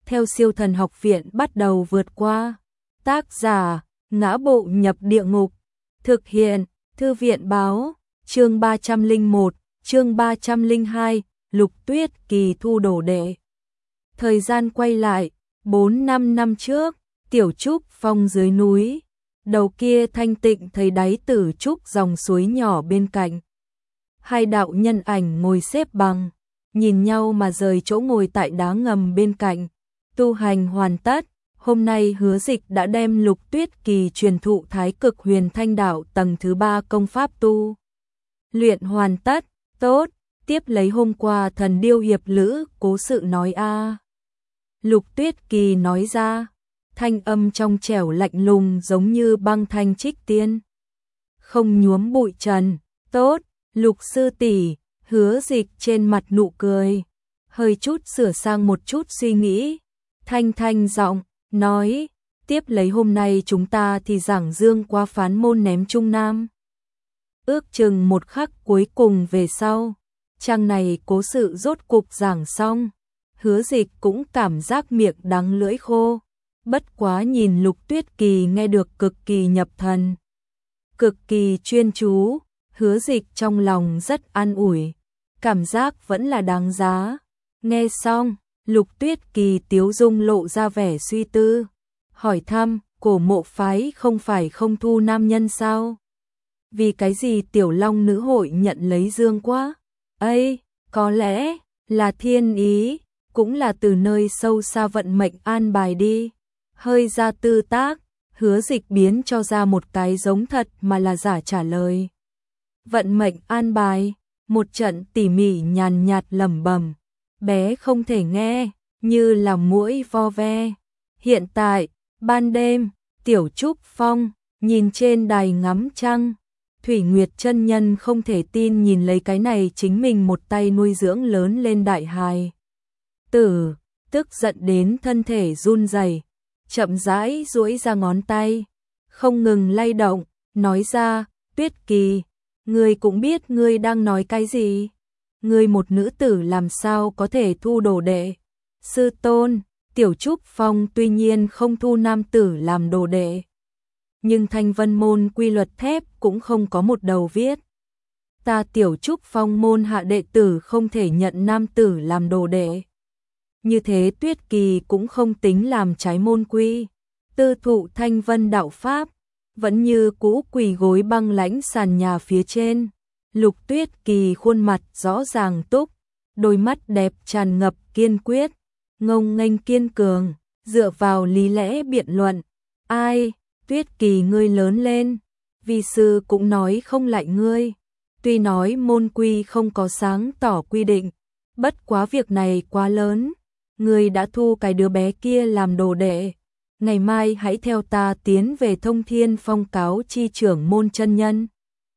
theo Siêu Thần Học Viện bắt đầu vượt qua. Tác giả: Ngã Bộ Nhập Địa Ngục. Thực hiện: Thư viện báo. Chương 301, chương 302, Lục Tuyết Kỳ thu đồ đệ. Thời gian quay lại 4-5 năm trước, Tiểu Trúc Phong dưới núi, đầu kia thanh tịnh thấy đáy Tử Trúc dòng suối nhỏ bên cạnh. Hai đạo nhân ảnh ngồi xếp bằng, nhìn nhau mà rời chỗ ngồi tại đá ngầm bên cạnh. Tu hành hoàn tất, hôm nay Hứa Dịch đã đem Lục Tuyết Kỳ truyền thụ Thái Cực Huyền Thanh Đạo tầng thứ 3 công pháp tu luyện hoàn tất. Tốt, tiếp lấy hôm qua Thần Điêu Hiệp Lữ cố sự nói a. Lục Tuyết Kỳ nói ra, thanh âm trong trẻo lạnh lùng giống như băng thanh trích tiên, không nhuốm bụi trần. Tốt, Lục sư tỷ. Hứa Dịch trên mặt nụ cười, hơi chút sửa sang một chút suy nghĩ, thanh giọng nói, tiếp lấy hôm nay chúng ta thì giảng dương qua phán môn ném Trung Nam. Ước chừng một khắc cuối cùng về sau, trang này cố sự rốt cục giảng xong. Hứa Dịch cũng cảm giác miệng đắng lưỡi khô, bất quá nhìn Lục Tuyết Kỳ nghe được cực kỳ nhập thần, cực kỳ chuyên chú. Hứa Dịch trong lòng rất an ủi, cảm giác vẫn là đáng giá. Nghe xong, Lục Tuyết Kỳ tiếu dung lộ ra vẻ suy tư, hỏi thăm, Cổ Mộ phái không phải không thu nam nhân sao? Vì cái gì Tiểu Long nữ hội nhận lấy Dương Quá? Ây, có lẽ là thiên ý, cũng là từ nơi sâu xa vận mệnh an bài đi. Hơi ra tư tác, Hứa Dịch biến cho ra một cái giống thật mà là giả trả lời. Vận mệnh an bài, một trận tỉ mỉ nhàn nhạt lẩm bẩm, bé không thể nghe, như là muỗi vo ve. Hiện tại, ban đêm, Tiểu Trúc Phong nhìn trên đài ngắm trăng, Thủy Nguyệt chân nhân không thể tin nhìn lấy cái này chính mình một tay nuôi dưỡng lớn lên đại hài tử, tức giận đến thân thể run rẩy, chậm rãi duỗi ra ngón tay, không ngừng lay động, nói ra, Tuyết Kỳ, ngươi cũng biết ngươi đang nói cái gì? Ngươi một nữ tử làm sao có thể thu đồ đệ? Sư tôn, Tiểu Trúc Phong tuy nhiên không thu nam tử làm đồ đệ, nhưng Thanh Vân môn quy luật thép cũng không có một đầu viết. Ta Tiểu Trúc Phong môn hạ đệ tử không thể nhận nam tử làm đồ đệ. Như thế Tuyết Kỳ cũng không tính làm trái môn quy, tư thụ Thanh Vân đạo pháp, vẫn như cũ quỳ gối băng lãnh sàn nhà phía trên. Lục Tuyết Kỳ khuôn mặt rõ ràng túc, đôi mắt đẹp tràn ngập kiên quyết, ngông nghênh kiên cường, dựa vào lý lẽ biện luận. Ai, Tuyết Kỳ ngươi lớn lên, vi sư cũng nói không lại ngươi. Tuy nói môn quy không có sáng tỏ quy định, bất quá việc này quá lớn, ngươi đã thu cái đứa bé kia làm đồ đệ. Ngày mai hãy theo ta tiến về Thông Thiên Phong cáo chi trưởng môn chân nhân.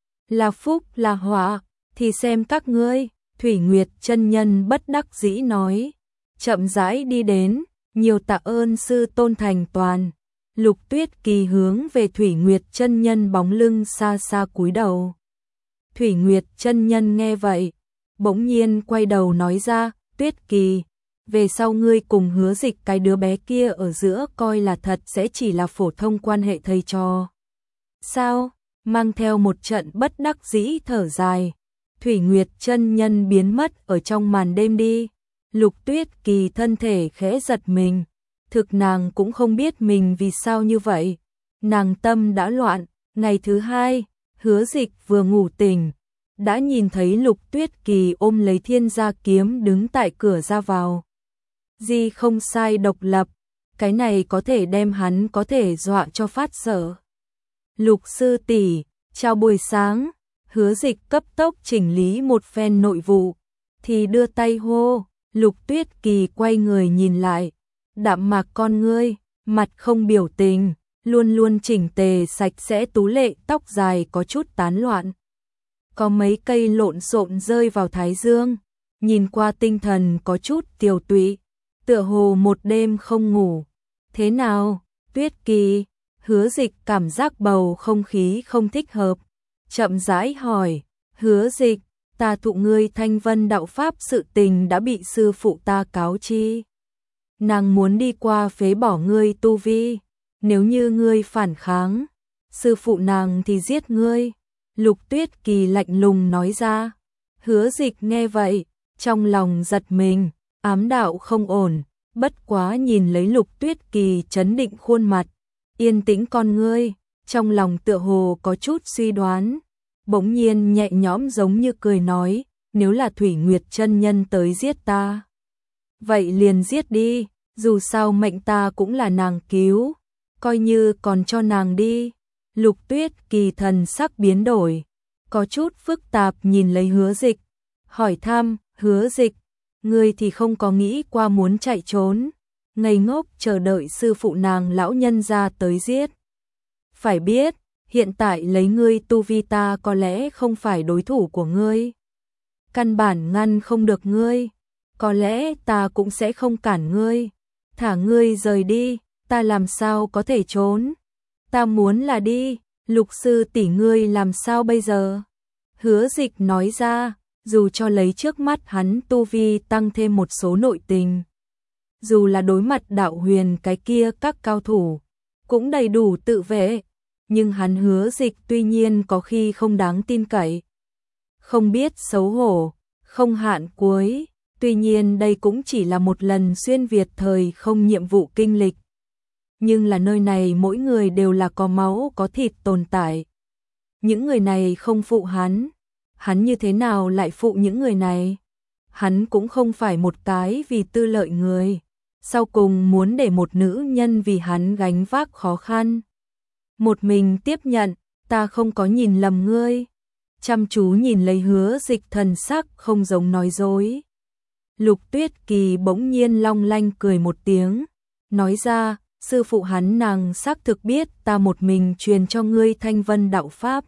Là phúc là họa, thì xem các ngươi. Thủy Nguyệt chân nhân bất đắc dĩ nói, chậm rãi đi đến, nhiều tạ ơn sư tôn thành toàn. Lục Tuyết Kỳ hướng về Thủy Nguyệt chân nhân bóng lưng xa xa cúi đầu. Thủy Nguyệt chân nhân nghe vậy, bỗng nhiên quay đầu nói ra, Tuyết Kỳ, về sau ngươi cùng Hứa Dịch cái đứa bé kia ở giữa coi là thật sẽ chỉ là phổ thông quan hệ thầy trò. Sao? Mang theo một trận bất đắc dĩ thở dài, Thủy Nguyệt chân nhân biến mất ở trong màn đêm đi. Lục Tuyết Kỳ thân thể khẽ giật mình, thực nàng cũng không biết mình vì sao như vậy. Nàng tâm đã loạn, ngày thứ hai, Hứa Dịch vừa ngủ tỉnh, đã nhìn thấy Lục Tuyết Kỳ ôm lấy Thiên Gia kiếm đứng tại cửa ra vào. Di không sai độc lập, cái này có thể đem hắn có thể dọa cho phát sợ. Lục sư tỷ, chào buổi sáng. Hứa Dịch cấp tốc chỉnh lý một phen nội vụ, thì đưa tay hô. Lục Tuyết Kỳ quay người nhìn lại, đạm mạc con ngươi, mặt không biểu tình, luôn luôn chỉnh tề sạch sẽ tú lệ, tóc dài có chút tán loạn, có mấy cây lộn xộn rơi vào thái dương, nhìn qua tinh thần có chút tiều tụy, tựa hồ một đêm không ngủ. Thế nào, Tuyết Kỳ? Hứa Dịch cảm giác bầu không khí không thích hợp, chậm rãi hỏi. Hứa Dịch, ta thụ ngươi Thanh Vân đạo pháp sự tình đã bị sư phụ ta cáo chi. nàng muốn đi qua phế bỏ ngươi tu vi, nếu như ngươi phản kháng, sư phụ nàng thì giết ngươi. Lục Tuyết Kỳ lạnh lùng nói ra. Hứa Dịch nghe vậy, trong lòng giật mình, ám đạo không ổn, bất quá nhìn lấy Lục Tuyết Kỳ trấn định khuôn mặt, yên tĩnh con ngươi, trong lòng tựa hồ có chút suy đoán, bỗng nhiên nhẹ nhõm giống như cười nói, nếu là Thủy Nguyệt chân nhân tới giết ta, vậy liền giết đi, dù sao mệnh ta cũng là nàng cứu, coi như còn cho nàng đi. Lục Tuyết Kỳ thần sắc biến đổi, có chút phức tạp nhìn lấy Hứa Dịch, hỏi thăm, Hứa Dịch, ngươi thì không có nghĩ qua muốn chạy trốn, ngây ngốc chờ đợi sư phụ nàng lão nhân ra tới giết. Phải biết, hiện tại lấy ngươi tu vi ta có lẽ không phải đối thủ của ngươi. Căn bản ngăn không được ngươi, có lẽ ta cũng sẽ không cản ngươi. Thả ngươi rời đi, ta làm sao có thể trốn. Ta muốn là đi, Lục sư tỷ ngươi làm sao bây giờ? Hứa Dịch nói ra, dù cho lấy trước mắt hắn tu vi tăng thêm một số nội tình, dù là đối mặt đạo huyền cái kia các cao thủ, cũng đầy đủ tự vệ, nhưng hắn Hứa Dịch tuy nhiên có khi không đáng tin cậy, không biết xấu hổ, không hạn cuối, tuy nhiên đây cũng chỉ là một lần xuyên Việt thời không nhiệm vụ kinh lịch. Nhưng là nơi này mỗi người đều là có máu có thịt tồn tại. Những người này không phụ hắn như thế nào lại phụ những người này? Hắn cũng không phải một cái vì tư lợi người, sau cùng muốn để một nữ nhân vì hắn gánh vác khó khăn. Một mình tiếp nhận, ta không có nhìn lầm ngươi. Chăm chú nhìn lấy Hứa Dịch thần sắc không giống nói dối. Lục Tuyết Kỳ bỗng nhiên long lanh cười một tiếng, nói ra, sư phụ hắn nàng xác thực biết ta một mình truyền cho ngươi Thanh Vân đạo pháp.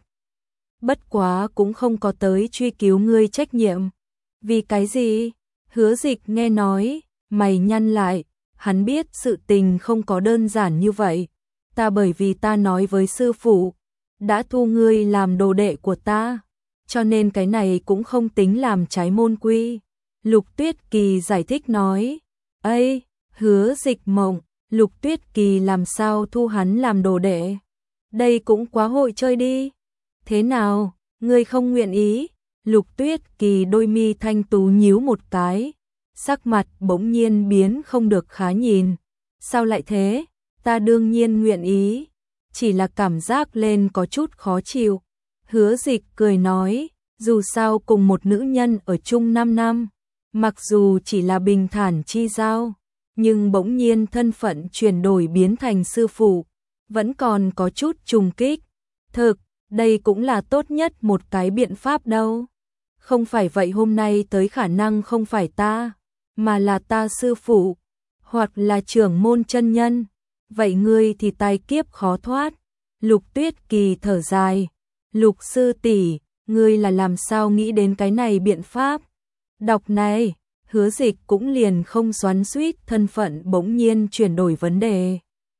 Bất quá cũng không có tới truy cứu ngươi trách nhiệm. Vì cái gì? Hứa Dịch nghe nói, mày nhăn lại, hắn biết sự tình không có đơn giản như vậy. Ta bởi vì ta nói với sư phụ, đã thu ngươi làm đồ đệ của ta, cho nên cái này cũng không tính làm trái môn quy. Lục Tuyết Kỳ giải thích nói, ây, Hứa Dịch mộng, Lục Tuyết Kỳ làm sao thu hắn làm đồ đệ? Đây cũng quá hội chơi đi. Thế nào, ngươi không nguyện ý? Lục Tuyết Kỳ đôi mi thanh tú nhíu một cái, sắc mặt bỗng nhiên biến không được khá nhìn. Sao lại thế? Ta đương nhiên nguyện ý, chỉ là cảm giác lên có chút khó chịu. Hứa Dịch cười nói, dù sao cùng một nữ nhân ở chung 5 năm, mặc dù chỉ là bình thản chi giao, nhưng bỗng nhiên thân phận chuyển đổi biến thành sư phụ, vẫn còn có chút trùng kích. Thực, đây cũng là tốt nhất một cái biện pháp đâu. Không phải vậy hôm nay tới khả năng không phải ta, mà là ta sư phụ, hoặc là trưởng môn chân nhân. Vậy ngươi thì tai kiếp khó thoát. Lục Tuyết Kỳ thở dài, Lục sư tỷ, ngươi là làm sao nghĩ đến cái này biện pháp? Đọc này, Hứa Dịch cũng liền không xoắn xuýt thân phận bỗng nhiên chuyển đổi vấn đề,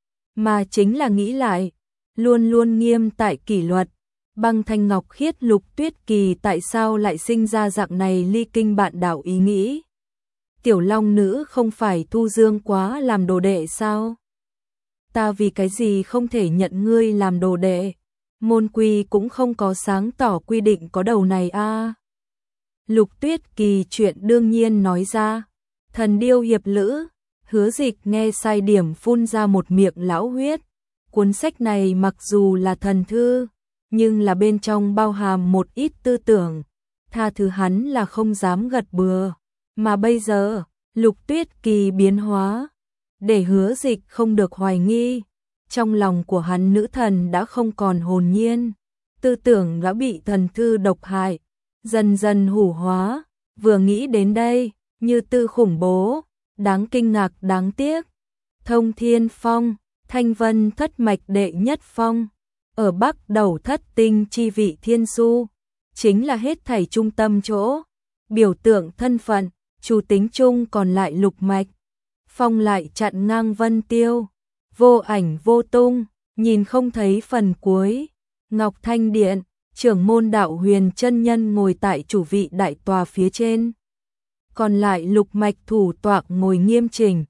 mà chính là nghĩ lại, luôn luôn nghiêm tại kỷ luật, băng thanh ngọc khiết Lục Tuyết Kỳ tại sao lại sinh ra dạng này ly kinh bạn đạo ý nghĩ? Tiểu Long nữ không phải thu dương quá làm đồ đệ sao? Ta vì cái gì không thể nhận ngươi làm đồ đệ? Môn quy cũng không có sáng tỏ quy định có đầu này a. Lục Tuyết Kỳ chuyện đương nhiên nói ra. Thần điêu hiệp lữ, Hứa Dịch nghe sai điểm phun ra một miệng lão huyết. Cuốn sách này mặc dù là thần thư, nhưng là bên trong bao hàm một ít tư tưởng, tha thứ hắn là không dám gật bừa. Mà bây giờ, Lục Tuyết Kỳ biến hóa, để Hứa Dịch không được hoài nghi, trong lòng của hắn nữ thần đã không còn hồn nhiên, tư tưởng đã bị thần thư độc hại, dần dần hủ hóa, vừa nghĩ đến đây, như tư khủng bố, đáng kinh ngạc đáng tiếc. Thông Thiên Phong, Thanh Vân thất mạch đệ nhất phong, ở bắc đầu thất tinh chi vị thiên su, chính là hết thảy trung tâm chỗ, biểu tượng thân phận, chủ tính chung còn lại lục mạch. Phong lại chặn ngang vân tiêu, vô ảnh vô tung, nhìn không thấy phần cuối. Ngọc Thanh Điện, trưởng môn đạo huyền chân nhân ngồi tại chủ vị đại tòa phía trên. Còn lại lục mạch thủ tọa ngồi nghiêm chỉnh,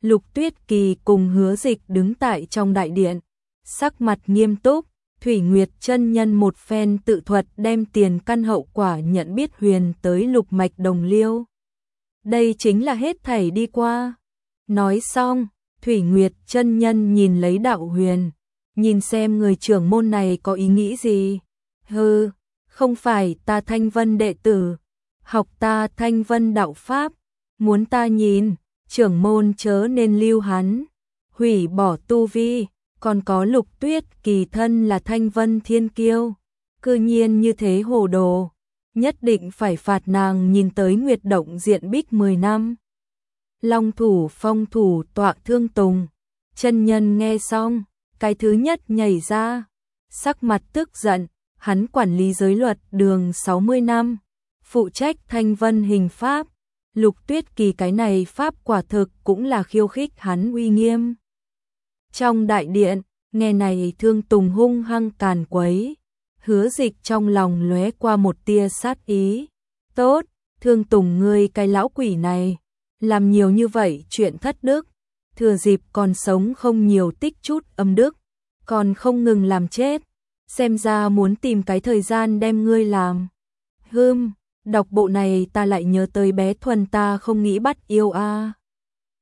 Lục Tuyết Kỳ cùng Hứa Dịch đứng tại trong đại điện, sắc mặt nghiêm túc. Thủy Nguyệt chân nhân một phen tự thuật đem tiền căn hậu quả nhận biết huyền tới lục mạch đồng liêu. Đây chính là hết thảy đi qua. Nói xong, Thủy Nguyệt chân nhân nhìn lấy đạo huyền, nhìn xem người trưởng môn này có ý nghĩ gì. Hừ, không phải ta Thanh Vân đệ tử, học ta Thanh Vân đạo pháp, muốn ta nhìn, trưởng môn chớ nên lưu hắn, hủy bỏ tu vi. Còn có Lục Tuyết Kỳ thân là Thanh Vân thiên kiêu, cư nhiên như thế hồ đồ, nhất định phải phạt nàng nhìn tới Nguyệt Động diện bích 10 năm. Long thủ phong thủ tọa Thương Tùng, chân nhân nghe xong, cái thứ nhất nhảy ra, sắc mặt tức giận, hắn quản lý giới luật đường 60 năm, phụ trách Thanh Vân hình pháp, Lục Tuyết Kỳ cái này pháp quả thực cũng là khiêu khích hắn uy nghiêm. Trong đại điện, nghe này Thương Tùng hung hăng càn quấy, Hứa Dịch trong lòng lóe qua một tia sát ý. Tốt, Thương Tùng ngươi cái lão quỷ này, làm nhiều như vậy chuyện thất đức, thừa dịp còn sống không nhiều tích chút âm đức, còn không ngừng làm chết, xem ra muốn tìm cái thời gian đem ngươi làm. Đọc bộ này ta lại nhớ tới bé Thuần ta không nghĩ bắt yêu a.